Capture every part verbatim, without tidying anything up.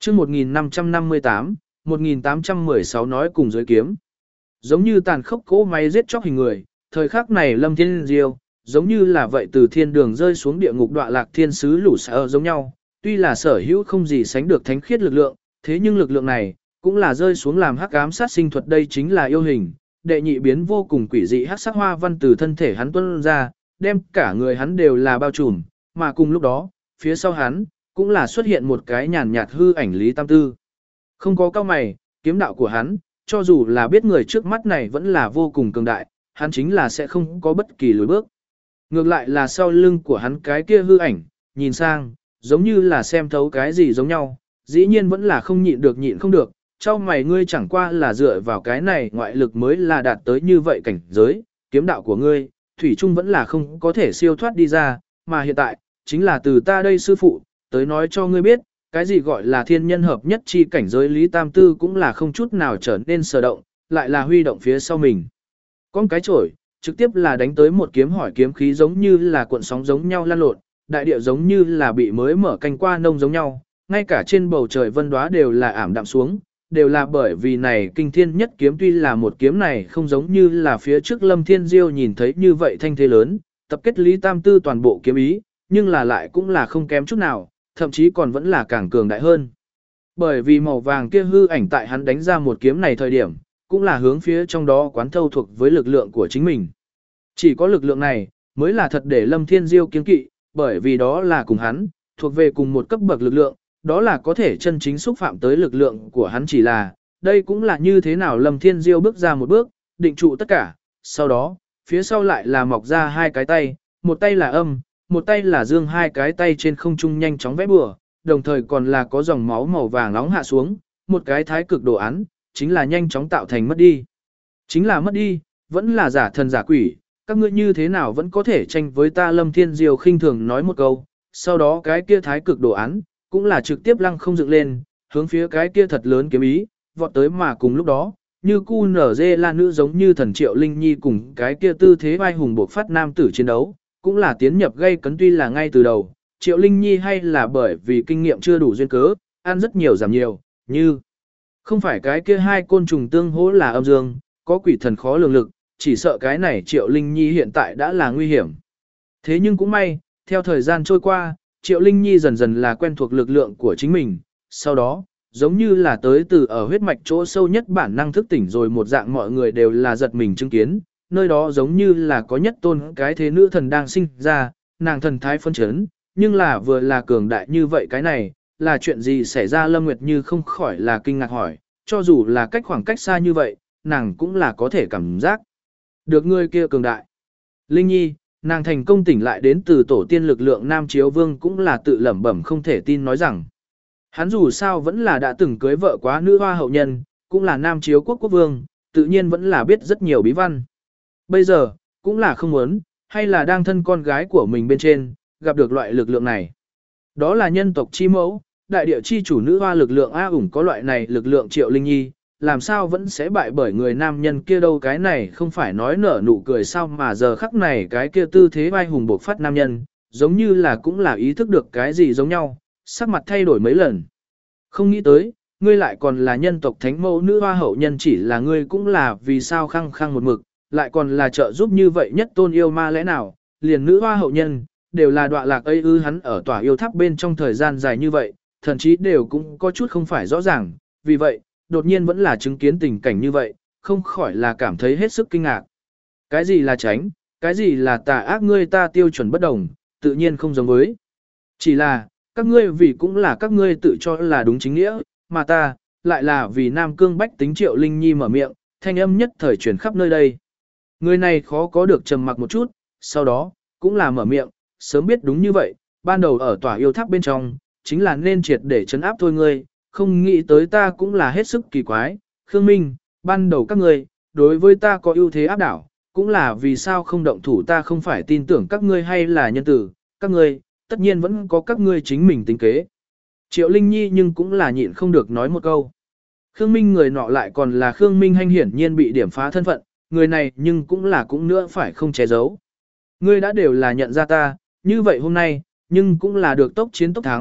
chương một nghìn năm trăm năm mươi tám, một nghìn tám trăm mười sáu nói cùng giới kiếm. Giống như tàn khốc cỗ máy giết chóc hình người, thời khắc này Lâm Thiên Diêu, giống như là vậy từ thiên đường rơi xuống địa ngục đọa lạc thiên sứ lũ sở giống nhau, tuy là sở hữu không gì sánh được thánh khiết lực lượng, thế nhưng lực lượng này cũng là rơi xuống làm hắc ám sát sinh thuật, đây chính là yêu hình, đệ nhị biến vô cùng quỷ dị hắc sắc hoa văn từ thân thể hắn tuôn ra, đem cả người hắn đều là bao trùm, mà cùng lúc đó, phía sau hắn cũng là xuất hiện một cái nhàn nhạt hư ảnh Lý Tam Tư. Không có cao mày, kiếm đạo của hắn, cho dù là biết người trước mắt này vẫn là vô cùng cường đại, hắn chính là sẽ không có bất kỳ lùi bước. Ngược lại là sau lưng của hắn cái kia hư ảnh, nhìn sang, giống như là xem thấu cái gì giống nhau, dĩ nhiên vẫn là không nhịn được nhịn không được, cho mày ngươi chẳng qua là dựa vào cái này ngoại lực mới là đạt tới như vậy cảnh giới, kiếm đạo của ngươi, thủy chung vẫn là không có thể siêu thoát đi ra, mà hiện tại, chính là từ ta đây sư phụ, tới nói cho ngươi biết, cái gì gọi là thiên nhân hợp nhất chi cảnh giới Lý Tam Tư cũng là không chút nào trở nên sở động, lại là huy động phía sau mình. Con cái chổi, trực tiếp là đánh tới một kiếm hỏi kiếm khí giống như là cuộn sóng giống nhau lan lộn, đại địa giống như là bị mới mở canh qua nông giống nhau, ngay cả trên bầu trời vân đóa đều là ảm đạm xuống, đều là bởi vì này kinh thiên nhất kiếm tuy là một kiếm này không giống như là phía trước Lâm Thiên Diêu nhìn thấy như vậy thanh thế lớn, tập kết Lý Tam Tư toàn bộ kiếm ý, nhưng là lại cũng là không kém chút nào, thậm chí còn vẫn là càng cường đại hơn. Bởi vì màu vàng kia hư ảnh tại hắn đánh ra một kiếm này thời điểm, cũng là hướng phía trong đó quán thâu thuộc với lực lượng của chính mình. Chỉ có lực lượng này, mới là thật để Lâm Thiên Diêu kiên kỵ, bởi vì đó là cùng hắn, thuộc về cùng một cấp bậc lực lượng, đó là có thể chân chính xúc phạm tới lực lượng của hắn, chỉ là, đây cũng là như thế nào Lâm Thiên Diêu bước ra một bước, định trụ tất cả, sau đó, phía sau lại là mọc ra hai cái tay, một tay là âm, một tay là dương, hai cái tay trên không trung nhanh chóng vẽ bừa, đồng thời còn là có dòng máu màu vàng nóng hạ xuống, một cái thái cực đồ án, chính là nhanh chóng tạo thành mất đi. Chính là mất đi, vẫn là giả thần giả quỷ, các ngươi như thế nào vẫn có thể tranh với ta. Lâm Thiên Diêu khinh thường nói một câu, sau đó cái kia thái cực đồ án, cũng là trực tiếp lăng không dựng lên, hướng phía cái kia thật lớn kiếm ý, vọt tới, mà cùng lúc đó, như cu nở dê la nữ giống như thần Triệu Linh Nhi cùng cái kia tư thế vai hùng bộc phát nam tử chiến đấu, cũng là tiến nhập gây cấn, tuy là ngay từ đầu, Triệu Linh Nhi hay là bởi vì kinh nghiệm chưa đủ duyên cớ, ăn rất nhiều giảm nhiều, như không phải cái kia hai côn trùng tương hỗ là âm dương, có quỷ thần khó lường lực, chỉ sợ cái này Triệu Linh Nhi hiện tại đã là nguy hiểm. Thế nhưng cũng may, theo thời gian trôi qua, Triệu Linh Nhi dần dần là quen thuộc lực lượng của chính mình, sau đó, giống như là tới từ ở huyết mạch chỗ sâu nhất bản năng thức tỉnh rồi một dạng, mọi người đều là giật mình chứng kiến, nơi đó giống như là có nhất tôn cái thế nữ thần đang sinh ra, nàng thần thái phân chấn, nhưng là vừa là cường đại như vậy, cái này, là chuyện gì xảy ra? Lâm Nguyệt Như không khỏi là kinh ngạc hỏi, cho dù là cách khoảng cách xa như vậy, nàng cũng là có thể cảm giác được người kia cường đại. Linh Nhi, nàng thành công tỉnh lại đến từ tổ tiên lực lượng. Nam Chiếu Vương cũng là tự lẩm bẩm không thể tin nói rằng, hắn dù sao vẫn là đã từng cưới vợ quá nữ hoa hậu nhân, cũng là Nam Chiếu quốc quốc vương, tự nhiên vẫn là biết rất nhiều bí văn. Bây giờ, cũng là không muốn, hay là đang thân con gái của mình bên trên, gặp được loại lực lượng này. Đó là nhân tộc chi mẫu, đại địa chi chủ nữ hoa lực lượng A ủng có loại này lực lượng. Triệu Linh Nhi, làm sao vẫn sẽ bại bởi người nam nhân kia đâu? Cái này không phải nói nở nụ cười sao, mà giờ khắc này cái kia tư thế vai hùng bộc phát nam nhân, giống như là cũng là ý thức được cái gì giống nhau, sắc mặt thay đổi mấy lần. Không nghĩ tới, ngươi lại còn là nhân tộc thánh mẫu nữ hoa hậu nhân, chỉ là ngươi cũng là vì sao khăng khăng một mực, lại còn là trợ giúp như vậy nhất tôn yêu ma, lẽ nào, liền nữ hoa hậu nhân, đều là đọa lạc ấy ư? Hắn ở tòa yêu tháp bên trong thời gian dài như vậy, thậm chí đều cũng có chút không phải rõ ràng, vì vậy, đột nhiên vẫn là chứng kiến tình cảnh như vậy, không khỏi là cảm thấy hết sức kinh ngạc. Cái gì là tránh, cái gì là tà ác, ngươi ta tiêu chuẩn bất đồng, tự nhiên không giống với. Chỉ là, các ngươi vì cũng là các ngươi tự cho là đúng chính nghĩa, mà ta, lại là vì Nam Cương bách tính. Triệu Linh Nhi mở miệng, thanh âm nhất thời truyền khắp nơi đây. Người này khó có được trầm mặc một chút, sau đó, cũng là mở miệng, sớm biết đúng như vậy, ban đầu ở tòa yêu tháp bên trong, chính là nên triệt để trấn áp thôi ngươi, không nghĩ tới ta cũng là hết sức kỳ quái. Khương Minh, ban đầu các ngươi, đối với ta có ưu thế áp đảo, cũng là vì sao không động thủ? Ta không phải tin tưởng các ngươi hay là nhân tử, các ngươi, tất nhiên vẫn có các ngươi chính mình tính kế. Triệu Linh Nhi nhưng cũng là nhịn không được nói một câu. Khương Minh người nọ lại còn là Khương Minh Hanh, hiển nhiên bị điểm phá thân phận, người này nhưng cũng là cũng nữa phải không che giấu. Ngươi đã đều là nhận ra ta, như vậy hôm nay, nhưng cũng là được tốc chiến tốc thắng,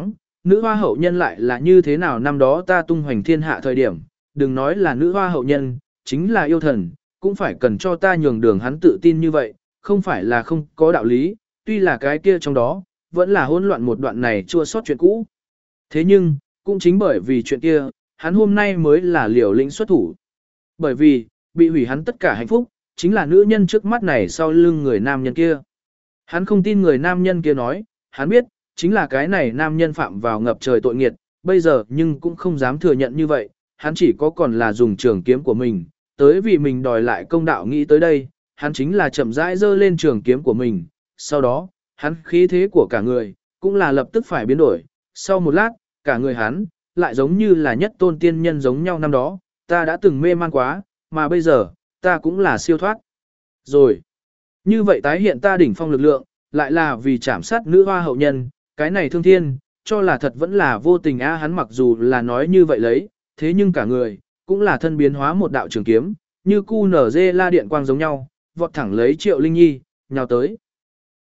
nữ hoa hậu nhân lại là như thế nào năm đó ta tung hoành thiên hạ thời điểm, đừng nói là nữ hoa hậu nhân, chính là yêu thần, cũng phải cần cho ta nhường đường hắn tự tin như vậy, không phải là không có đạo lý, tuy là cái kia trong đó, vẫn là hỗn loạn một đoạn này chua sót chuyện cũ. Thế nhưng, cũng chính bởi vì chuyện kia, hắn hôm nay mới là liều lĩnh xuất thủ. Bởi vì, bị hủy hắn tất cả hạnh phúc, chính là nữ nhân trước mắt này sau lưng người nam nhân kia. Hắn không tin người nam nhân kia nói, hắn biết, chính là cái này nam nhân phạm vào ngập trời tội nghiệt, bây giờ nhưng cũng không dám thừa nhận như vậy, hắn chỉ có còn là dùng trường kiếm của mình, tới vì mình đòi lại công đạo nghĩ tới đây, hắn chính là chậm rãi giơ lên trường kiếm của mình, sau đó, hắn khí thế của cả người, cũng là lập tức phải biến đổi, sau một lát, cả người hắn, lại giống như là nhất tôn tiên nhân giống nhau năm đó, ta đã từng mê man quá, mà bây giờ, ta cũng là siêu thoát. Rồi, như vậy tái hiện ta đỉnh phong lực lượng, lại là vì chảm sát nữ hoa hậu nhân, cái này thương thiên, cho là thật vẫn là vô tình a hắn mặc dù là nói như vậy lấy, thế nhưng cả người, cũng là thân biến hóa một đạo trường kiếm, như cu nở dê la điện quang giống nhau, vọt thẳng lấy Triệu Linh Nhi, nhào tới.